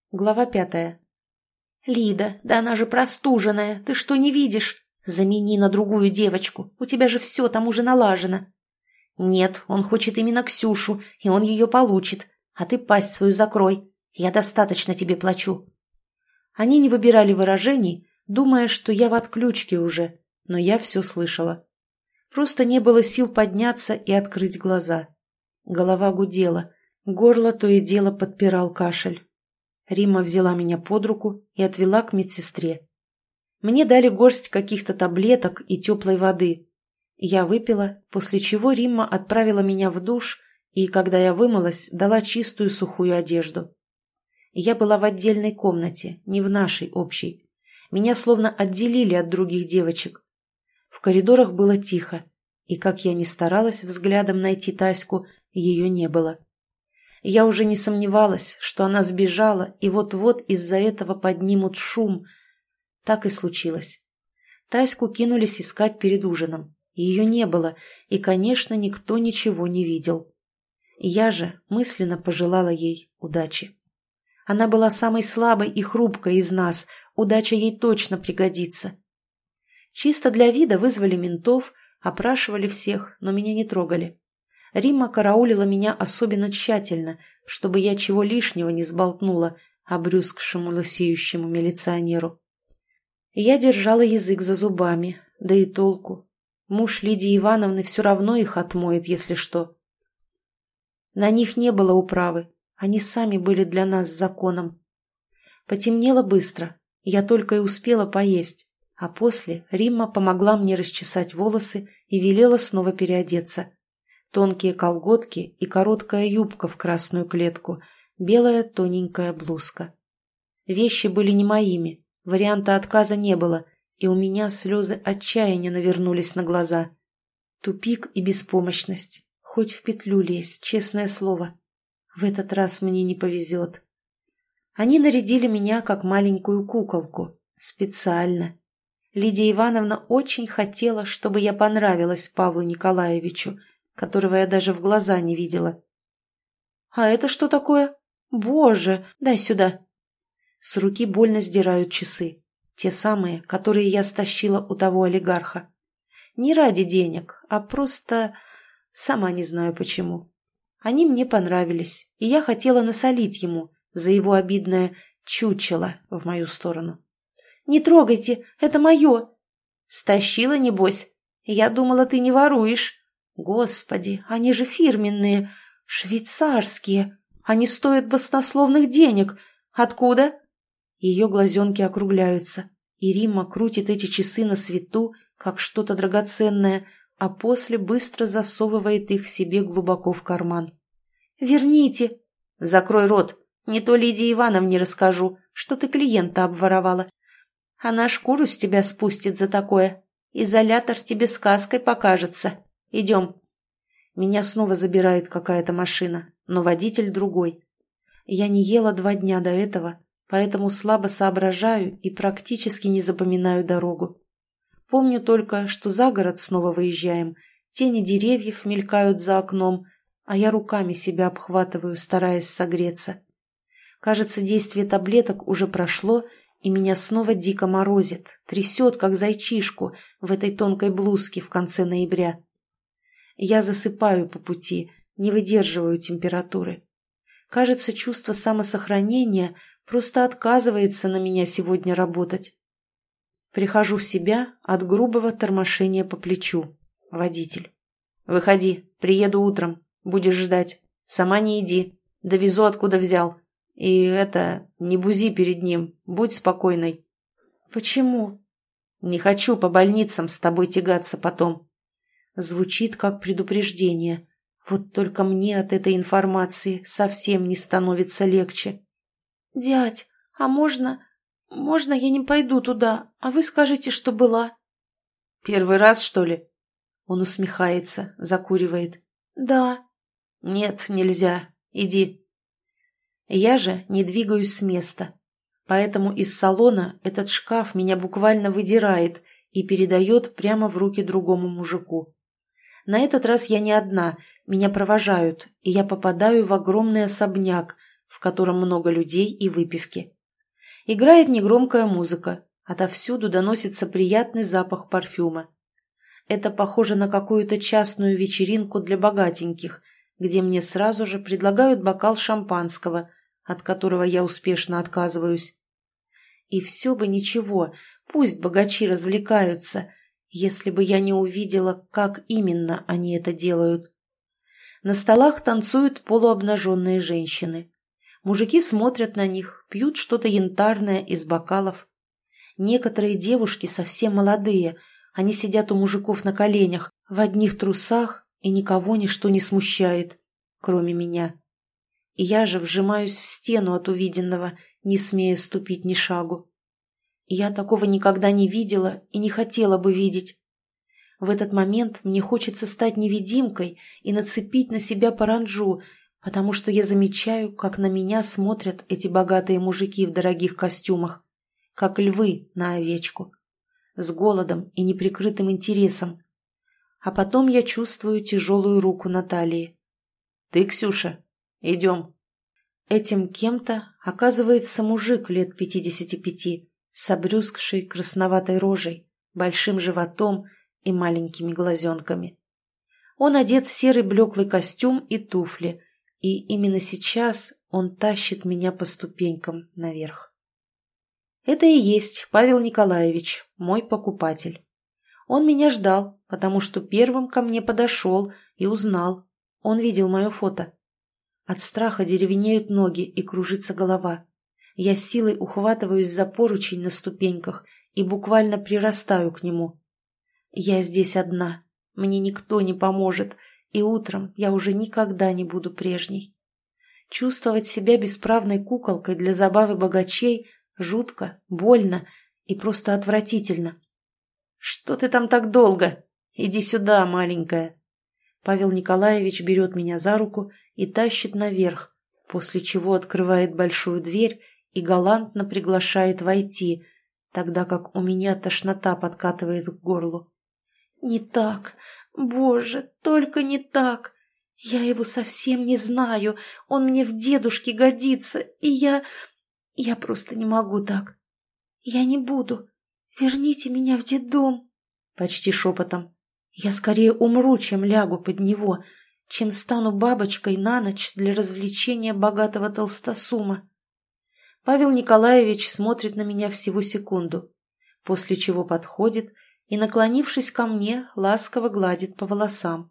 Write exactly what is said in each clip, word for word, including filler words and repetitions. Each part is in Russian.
Глава пятая. «Лида, да она же простуженная, ты что, не видишь? Замени на другую девочку, у тебя же все там уже налажено». «Нет, он хочет именно Ксюшу, и он ее получит, а ты пасть свою закрой, я достаточно тебе плачу». Они не выбирали выражений, думая, что я в отключке уже, но я все слышала. Просто не было сил подняться и открыть глаза. Голова гудела, горло то и дело подпирал кашель. Римма взяла меня под руку и отвела к медсестре. Мне дали горсть каких-то таблеток и теплой воды. Я выпила, после чего Римма отправила меня в душ и, когда я вымылась, дала чистую сухую одежду. Я была в отдельной комнате, не в нашей общей. Меня словно отделили от других девочек. В коридорах было тихо, и, как я ни старалась взглядом найти Таську, ее не было. Я уже не сомневалась, что она сбежала, и вот-вот из-за этого поднимут шум. Так и случилось. Таську кинулись искать перед ужином. Ее не было, и, конечно, никто ничего не видел. Я же мысленно пожелала ей удачи. Она была самой слабой и хрупкой из нас, удача ей точно пригодится. Чисто для вида вызвали ментов, опрашивали всех, но меня не трогали. Римма караулила меня особенно тщательно, чтобы я чего лишнего не сболтнула обрюзгшему лысеющему милиционеру. Я держала язык за зубами, да и толку. Муж Лидии Ивановны все равно их отмоет, если что. На них не было управы, они сами были для нас законом. Потемнело быстро, я только и успела поесть, а после Римма помогла мне расчесать волосы и велела снова переодеться. Тонкие колготки и короткая юбка в красную клетку, белая тоненькая блузка. Вещи были не моими, варианта отказа не было, и у меня слезы отчаяния навернулись на глаза. Тупик и беспомощность. Хоть в петлю лезь, честное слово. В этот раз мне не повезет. Они нарядили меня как маленькую куколку. Специально. Лидия Ивановна очень хотела, чтобы я понравилась Павлу Николаевичу, которого я даже в глаза не видела. «А это что такое? Боже, дай сюда!» С руки больно сдирают часы. Те самые, которые я стащила у того олигарха. Не ради денег, а просто... Сама не знаю почему. Они мне понравились, и я хотела насолить ему за его обидное чучело в мою сторону. «Не трогайте, это мое!» «Стащила, небось? Я думала, ты не воруешь». «Господи, они же фирменные, швейцарские, они стоят баснословных денег. Откуда?» Ее глазенки округляются, и Римма крутит эти часы на свету, как что-то драгоценное, а после быстро засовывает их себе глубоко в карман. «Верните!» «Закрой рот, не то Лидии Ивановне расскажу, что ты клиента обворовала. Она шкуру с тебя спустит за такое. Изолятор тебе сказкой покажется. Идем». Меня снова забирает какая-то машина, но водитель другой. Я не ела два дня до этого, поэтому слабо соображаю и практически не запоминаю дорогу. Помню только, что за город снова выезжаем, тени деревьев мелькают за окном, а я руками себя обхватываю, стараясь согреться. Кажется, действие таблеток уже прошло, и меня снова дико морозит, трясет, как зайчишку в этой тонкой блузке в конце ноября. Я засыпаю по пути, не выдерживаю температуры. Кажется, чувство самосохранения просто отказывается на меня сегодня работать. Прихожу в себя от грубого тормошения по плечу. Водитель. «Выходи, приеду утром, будешь ждать. Сама не иди, довезу, откуда взял. И это, не бузи перед ним, будь спокойной». «Почему?» «Не хочу по больницам с тобой тягаться потом». Звучит как предупреждение. Вот только мне от этой информации совсем не становится легче. «Дядь, а можно... можно я не пойду туда, а вы скажете, что была?» «Первый раз, что ли?» Он усмехается, закуривает. «Да». «Нет, нельзя. Иди». Я же не двигаюсь с места. Поэтому из салона этот шкаф меня буквально выдирает и передает прямо в руки другому мужику. На этот раз я не одна, меня провожают, и я попадаю в огромный особняк, в котором много людей и выпивки. Играет негромкая музыка, отовсюду доносится приятный запах парфюма. Это похоже на какую-то частную вечеринку для богатеньких, где мне сразу же предлагают бокал шампанского, от которого я успешно отказываюсь. И все бы ничего, пусть богачи развлекаются, если бы я не увидела, как именно они это делают. На столах танцуют полуобнаженные женщины. Мужики смотрят на них, пьют что-то янтарное из бокалов. Некоторые девушки совсем молодые, они сидят у мужиков на коленях, в одних трусах, и никого ничто не смущает, кроме меня. И я же вжимаюсь в стену от увиденного, не смея ступить ни шагу. Я такого никогда не видела и не хотела бы видеть. В этот момент мне хочется стать невидимкой и нацепить на себя паранджу, потому что я замечаю, как на меня смотрят эти богатые мужики в дорогих костюмах, как львы на овечку, с голодом и неприкрытым интересом. А потом я чувствую тяжелую руку на талии. «Ты, Ксюша, идем». Этим кем-то оказывается мужик лет пятидесяти пяти, с обрюзгшей красноватой рожей, большим животом и маленькими глазенками. Он одет в серый блеклый костюм и туфли, и именно сейчас он тащит меня по ступенькам наверх. Это и есть Павел Николаевич, мой покупатель. Он меня ждал, потому что первым ко мне подошел и узнал. Он видел мое фото. От страха деревенеют ноги и кружится голова. Я силой ухватываюсь за поручень на ступеньках и буквально прирастаю к нему. Я здесь одна, мне никто не поможет, и утром я уже никогда не буду прежней. Чувствовать себя бесправной куколкой для забавы богачей жутко, больно и просто отвратительно. «Что ты там так долго? Иди сюда, маленькая». Павел Николаевич берет меня за руку и тащит наверх, после чего открывает большую дверь и галантно приглашает войти, тогда как у меня тошнота подкатывает к горлу. «Не так! Боже, только не так! Я его совсем не знаю, он мне в дедушке годится, и я... я просто не могу так. Я не буду. Верните меня в детдом!» Почти шепотом. «Я скорее умру, чем лягу под него, чем стану бабочкой на ночь для развлечения богатого толстосума». Павел Николаевич смотрит на меня всего секунду, после чего подходит и, наклонившись ко мне, ласково гладит по волосам.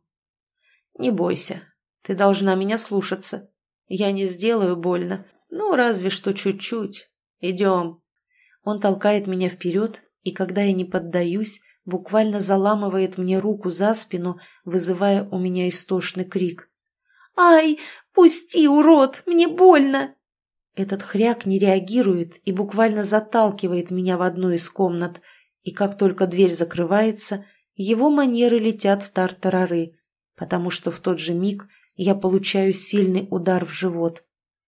«Не бойся, ты должна меня слушаться. Я не сделаю больно, ну, разве что чуть-чуть. Идем». Он толкает меня вперед, и когда я не поддаюсь, буквально заламывает мне руку за спину, вызывая у меня истошный крик. «Ай, пусти, урод, мне больно!» Этот хряк не реагирует и буквально заталкивает меня в одну из комнат, и как только дверь закрывается, его манеры летят в тартарары, потому что в тот же миг я получаю сильный удар в живот.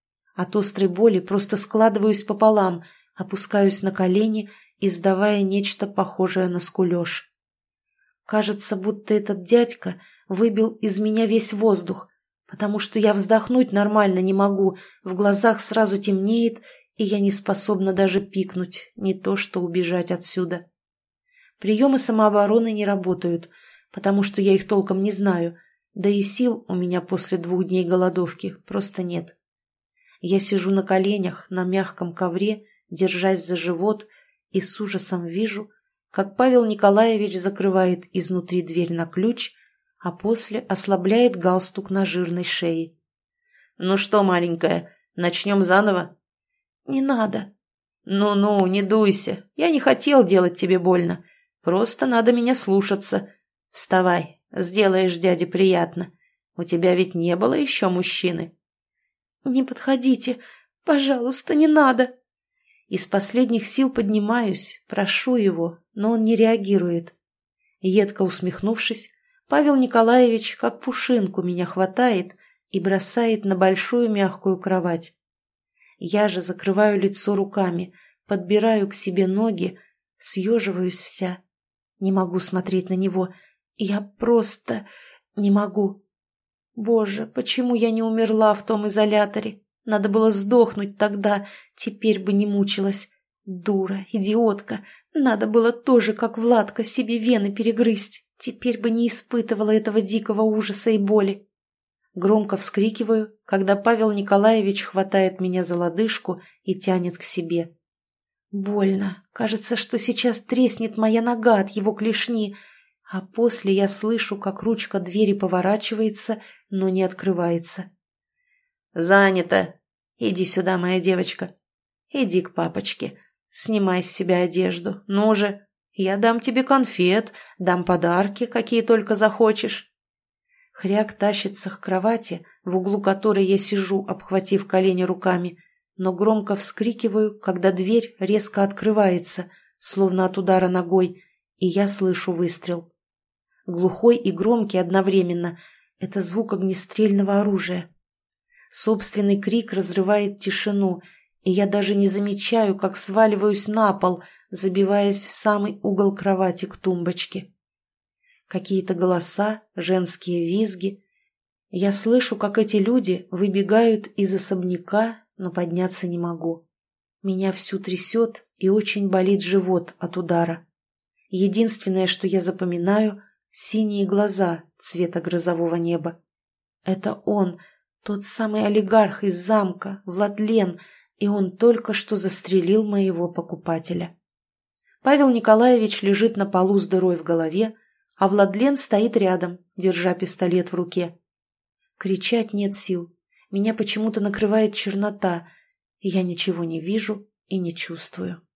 От острой боли просто складываюсь пополам, опускаюсь на колени, издавая нечто похожее на скулеж. Кажется, будто этот дядька выбил из меня весь воздух, потому что я вздохнуть нормально не могу, в глазах сразу темнеет, и я не способна даже пикнуть, не то что убежать отсюда. Приемы самообороны не работают, потому что я их толком не знаю, да и сил у меня после двух дней голодовки просто нет. Я сижу на коленях на мягком ковре, держась за живот, и с ужасом вижу, как Павел Николаевич закрывает изнутри дверь на ключ, а после ослабляет галстук на жирной шее. «Ну что, маленькая, начнем заново?» «Не надо». «Ну-ну, не дуйся, я не хотел делать тебе больно, просто надо меня слушаться. Вставай, сделаешь дяде приятно, у тебя ведь не было еще мужчины». «Не подходите, пожалуйста, не надо». Из последних сил поднимаюсь, прошу его, но он не реагирует. Едко усмехнувшись, Павел Николаевич как пушинку меня хватает и бросает на большую мягкую кровать. Я же закрываю лицо руками, подбираю к себе ноги, съеживаюсь вся. Не могу смотреть на него. Я просто не могу. Боже, почему я не умерла в том изоляторе? Надо было сдохнуть тогда, теперь бы не мучилась. Дура, идиотка. Надо было тоже, как Владка, себе вены перегрызть. Теперь бы не испытывала этого дикого ужаса и боли. Громко вскрикиваю, когда Павел Николаевич хватает меня за лодыжку и тянет к себе. Больно. Кажется, что сейчас треснет моя нога от его клешни, а после я слышу, как ручка двери поворачивается, но не открывается. «Занято. Иди сюда, моя девочка. Иди к папочке. Снимай с себя одежду. Ну же, я дам тебе конфет, дам подарки, какие только захочешь». Хряк тащится к кровати, в углу которой я сижу, обхватив колени руками, но громко вскрикиваю, когда дверь резко открывается, словно от удара ногой, и я слышу выстрел. Глухой и громкий одновременно — это звук огнестрельного оружия. Собственный крик разрывает тишину, и я даже не замечаю, как сваливаюсь на пол, забиваясь в самый угол кровати к тумбочке. Какие-то голоса, женские визги. Я слышу, как эти люди выбегают из особняка, но подняться не могу. Меня всю трясет и очень болит живот от удара. Единственное, что я запоминаю — синие глаза цвета грозового неба. Это он, тот самый олигарх из замка, Владлен, и он только что застрелил моего покупателя. Павел Николаевич лежит на полу с дырой в голове, а Владлен стоит рядом, держа пистолет в руке. Кричать нет сил. Меня почему-то накрывает чернота, и я ничего не вижу и не чувствую.